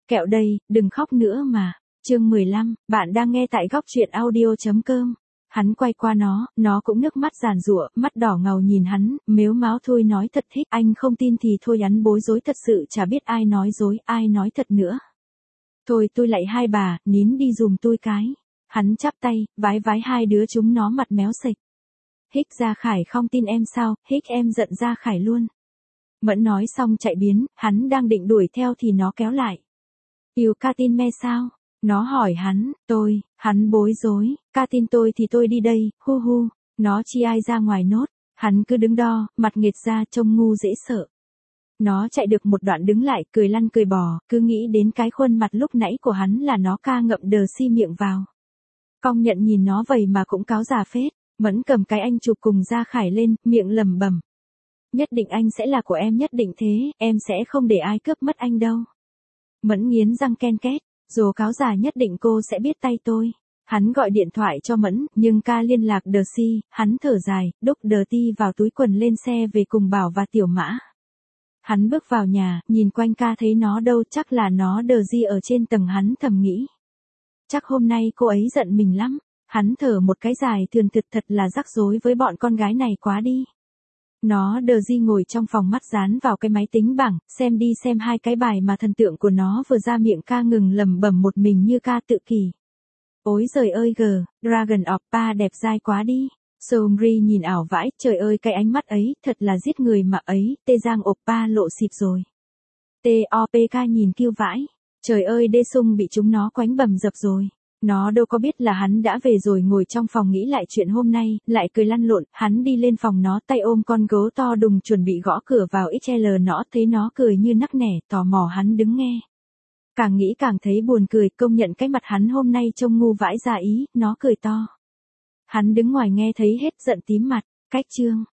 Kẹo đây, đừng khóc nữa mà. Chương 15, bạn đang nghe tại góc truyện audio.com. Hắn quay qua nó cũng nước mắt giàn giụa, mắt đỏ ngầu nhìn hắn, mếu máo thôi nói thật thích, anh không tin thì thôi. Hắn bối rối thật sự chả biết ai nói dối, ai nói thật nữa. Thôi tôi lạy hai bà, nín đi dùm tôi cái. Hắn chắp tay, vái vái hai đứa chúng nó mặt méo sệch. Hích Gia Khải không tin em sao, hích em giận Gia Khải luôn. Mẫn nói xong chạy biến, hắn đang định đuổi theo thì nó kéo lại. Yêu ca tin me sao? Nó hỏi hắn bối rối, ca tin tôi thì tôi đi đây, hu hu, nó chi ai ra ngoài nốt, hắn cứ đứng đo, mặt nghệt ra trông ngu dễ sợ. Nó chạy được một đoạn đứng lại, cười lăn cười bò, cứ nghĩ đến cái khuôn mặt lúc nãy của hắn là nó ca ngậm đờ si miệng vào. Công nhận nhìn nó vậy mà cũng cáo già phết, Mẫn cầm cái anh chụp cùng Gia Khải lên, miệng lẩm bẩm. Nhất định anh sẽ là của em, nhất định thế, em sẽ không để ai cướp mất anh đâu. Mẫn nghiến răng ken két, dù cáo già nhất định cô sẽ biết tay tôi. Hắn gọi điện thoại cho Mẫn, nhưng ca liên lạc đờ si, hắn thở dài, đúc đờ ti vào túi quần lên xe về cùng Bảo và Tiểu Mã. Hắn bước vào nhà, nhìn quanh ca thấy nó đâu, chắc là nó đờ di ở trên tầng. Hắn thầm nghĩ. Chắc hôm nay cô ấy giận mình lắm. Hắn thở một cái dài thườn thật là rắc rối với bọn con gái này quá đi. Nó đờ di ngồi trong phòng, mắt dán vào cái máy tính bảng, xem đi xem hai cái bài mà thần tượng của nó vừa ra miệng ca ngừng lẩm bẩm một mình như ca tự kỷ. Ôi giời ơi Dragon Oppa đẹp dai quá đi. Seungri nhìn ảo vãi, trời ơi cái ánh mắt ấy, thật là giết người mà ấy, Tê Giang Oppa lộ xịp rồi. TOPK nhìn kêu vãi, trời ơi Đê Sung bị chúng nó quánh bầm dập rồi. Nó đâu có biết là hắn đã về rồi, ngồi trong phòng nghĩ lại chuyện hôm nay, lại cười lăn lộn. Hắn đi lên phòng nó, tay ôm con gấu to đùng chuẩn bị gõ cửa vào XL. Nó thấy nó cười như nắc nẻ, tò mò hắn đứng nghe. Càng nghĩ càng thấy buồn cười, công nhận cái mặt hắn hôm nay trông ngu vãi ra ý, nó cười to. Hắn đứng ngoài nghe thấy hết giận tím mặt, cách chương.